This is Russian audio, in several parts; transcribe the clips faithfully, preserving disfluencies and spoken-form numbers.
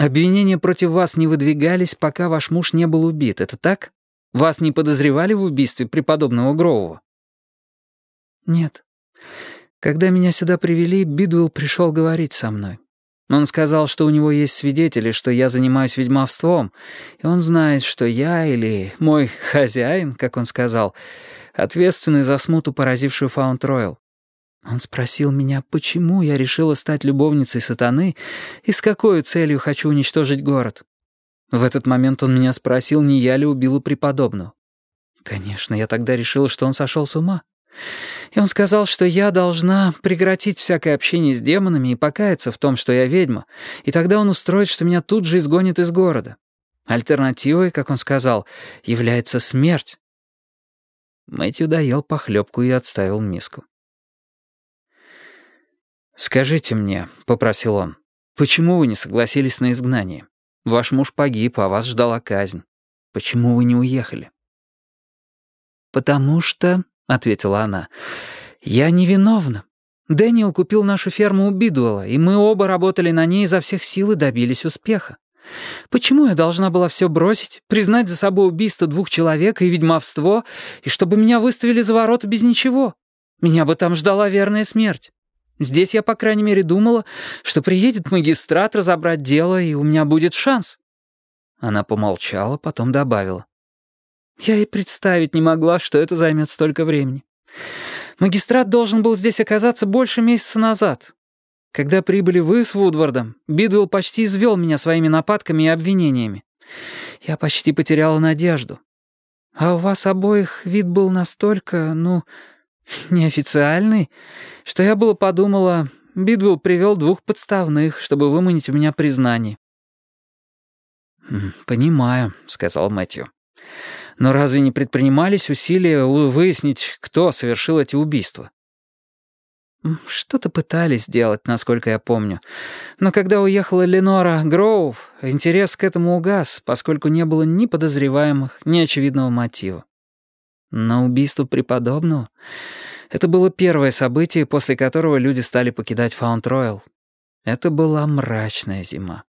Обвинения против вас не выдвигались, пока ваш муж не был убит, это так? Вас не подозревали в убийстве преподобного Гроува?» «Нет. Когда меня сюда привели, Бидуэлл пришел говорить со мной. Он сказал, что у него есть свидетели, что я занимаюсь ведьмовством, и он знает, что я или мой хозяин, как он сказал, ответственный за смуту, поразившую Фаунд-Ройл. Он спросил меня, почему я решила стать любовницей сатаны и с какой целью хочу уничтожить город. В этот момент он меня спросил, не я ли убила преподобного. Конечно, я тогда решила, что он сошел с ума. И он сказал, что я должна прекратить всякое общение с демонами и покаяться в том, что я ведьма, и тогда он устроит, что меня тут же изгонят из города. Альтернативой, как он сказал, является смерть. Мэтью доел похлебку и отставил миску. «Скажите мне», — попросил он, — «почему вы не согласились на изгнание? Ваш муж погиб, а вас ждала казнь. Почему вы не уехали?» «Потому что», — ответила она, — «я невиновна. Дэниел купил нашу ферму у Бидуэлла, и мы оба работали на ней изо всех сил и добились успеха. Почему я должна была все бросить, признать за собой убийство двух человек и ведьмовство, и чтобы меня выставили за ворота без ничего? Меня бы там ждала верная смерть. Здесь я, по крайней мере, думала, что приедет магистрат разобрать дело, и у меня будет шанс». Она помолчала, потом добавила. «Я и представить не могла, что это займет столько времени. Магистрат должен был здесь оказаться больше месяца назад. Когда прибыли вы с Вудвардом, Бидуэлл почти извел меня своими нападками и обвинениями. Я почти потеряла надежду. А у вас обоих вид был настолько, ну, неофициальный, что я было подумала, Бидуэлл привел двух подставных, чтобы выманить у меня признание». «Понимаю», — сказал Мэтью. «Но разве не предпринимались усилия выяснить, кто совершил эти убийства?» «Что-то пытались сделать, насколько я помню. Но когда уехала Ленора Гроув, интерес к этому угас, поскольку не было ни подозреваемых, ни очевидного мотива. Но убийство преподобного — это было первое событие, после которого люди стали покидать Фаунд-Ройл. Это была мрачная зима».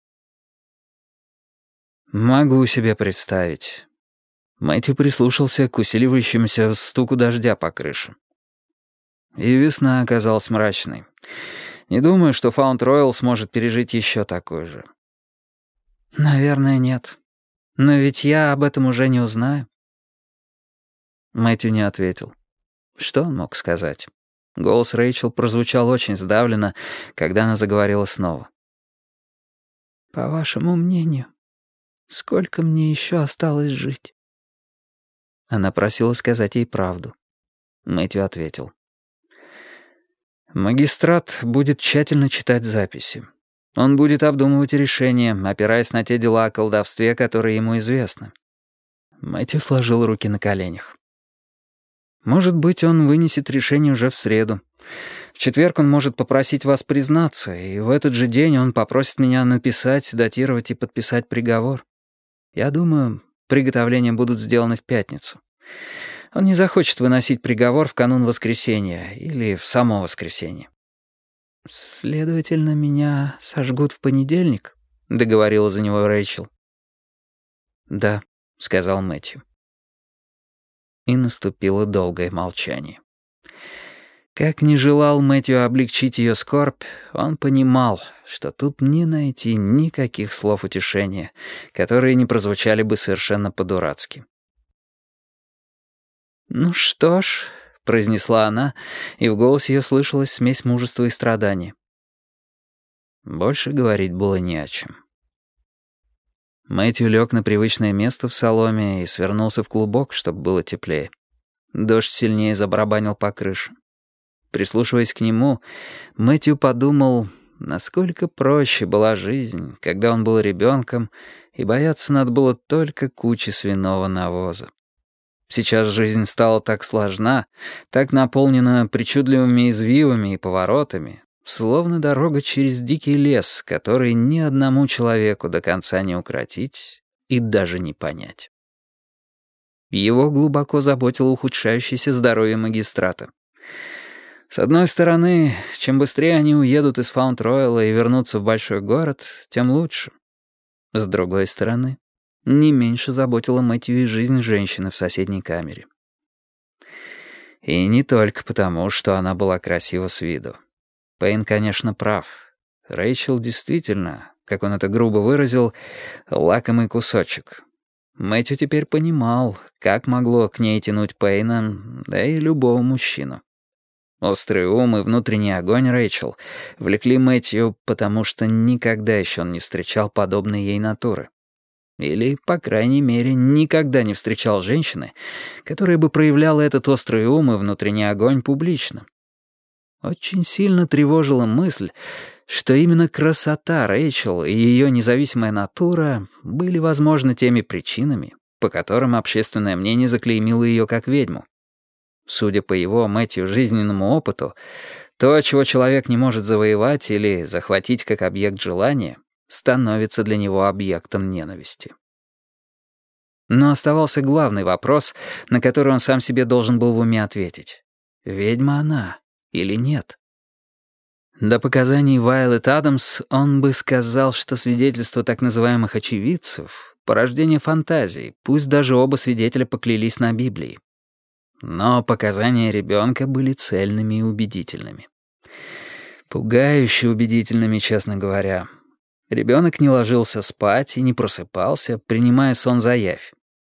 «Могу себе представить». Мэтью прислушался к усиливающемуся стуку дождя по крыше. «И весна оказалась мрачной. Не думаю, что Фаунд-Ройл сможет пережить еще такой же». «Наверное, нет. Но ведь я об этом уже не узнаю». Мэтью не ответил. Что он мог сказать? Голос Рэйчел прозвучал очень сдавленно, когда она заговорила снова. «По вашему мнению, сколько мне еще осталось жить?» Она просила сказать ей правду. Мэтью ответил. «Магистрат будет тщательно читать записи. Он будет обдумывать решения, опираясь на те дела о колдовстве, которые ему известны». Мэтью сложил руки на коленях. «Может быть, он вынесет решение уже в среду. В четверг он может попросить вас признаться, и в этот же день он попросит меня написать, датировать и подписать приговор. Я думаю, приготовления будут сделаны в пятницу. Он не захочет выносить приговор в канун воскресенья или в само воскресенье». «Следовательно, меня сожгут в понедельник?» — договорила за него Рэйчел. «Да», — сказал Мэтью. И наступило долгое молчание. Как ни желал Мэтью облегчить ее скорбь, он понимал, что тут не найти никаких слов утешения, которые не прозвучали бы совершенно по-дурацки. «Ну что ж», — произнесла она, и в голосе ее слышалась смесь мужества и страдания. Больше говорить было не о чем. Мэтью лег на привычное место в соломе и свернулся в клубок, чтобы было теплее. Дождь сильнее забарабанил по крыше. Прислушиваясь к нему, Мэтью подумал, насколько проще была жизнь, когда он был ребенком, и бояться надо было только кучи свиного навоза. Сейчас жизнь стала так сложна, так наполнена причудливыми извивами и поворотами, словно дорога через дикий лес, который ни одному человеку до конца не укротить и даже не понять. Его глубоко заботило ухудшающееся здоровье магистрата. С одной стороны, чем быстрее они уедут из Фаунд-Ройла и вернутся в большой город, тем лучше. С другой стороны, не меньше заботила Мэтью и жизнь женщины в соседней камере. И не только потому, что она была красива с виду. Пейн, конечно, прав. Рэйчел действительно, как он это грубо выразил, лакомый кусочек. Мэтью теперь понимал, как могло к ней тянуть Пейна, да и любого мужчину. Острый ум и внутренний огонь Рэйчел влекли Мэтью, потому что никогда еще он не встречал подобной ей натуры. Или, по крайней мере, никогда не встречал женщины, которая бы проявляла этот острый ум и внутренний огонь публично. Очень сильно тревожила мысль, что именно красота Рэйчел и ее независимая натура были, возможно, теми причинами, по которым общественное мнение заклеймило ее как ведьму. Судя по его, Мэтью, жизненному опыту, то, чего человек не может завоевать или захватить как объект желания, становится для него объектом ненависти. Но оставался главный вопрос, на который он сам себе должен был в уме ответить. Ведьма она или нет? До показаний Вайолет Адамс он бы сказал, что свидетельства так называемых очевидцев — порождение фантазии, пусть даже оба свидетеля поклялись на Библии. Но показания ребенка были цельными и убедительными. Пугающе убедительными, честно говоря. Ребенок не ложился спать и не просыпался, принимая сон за явь.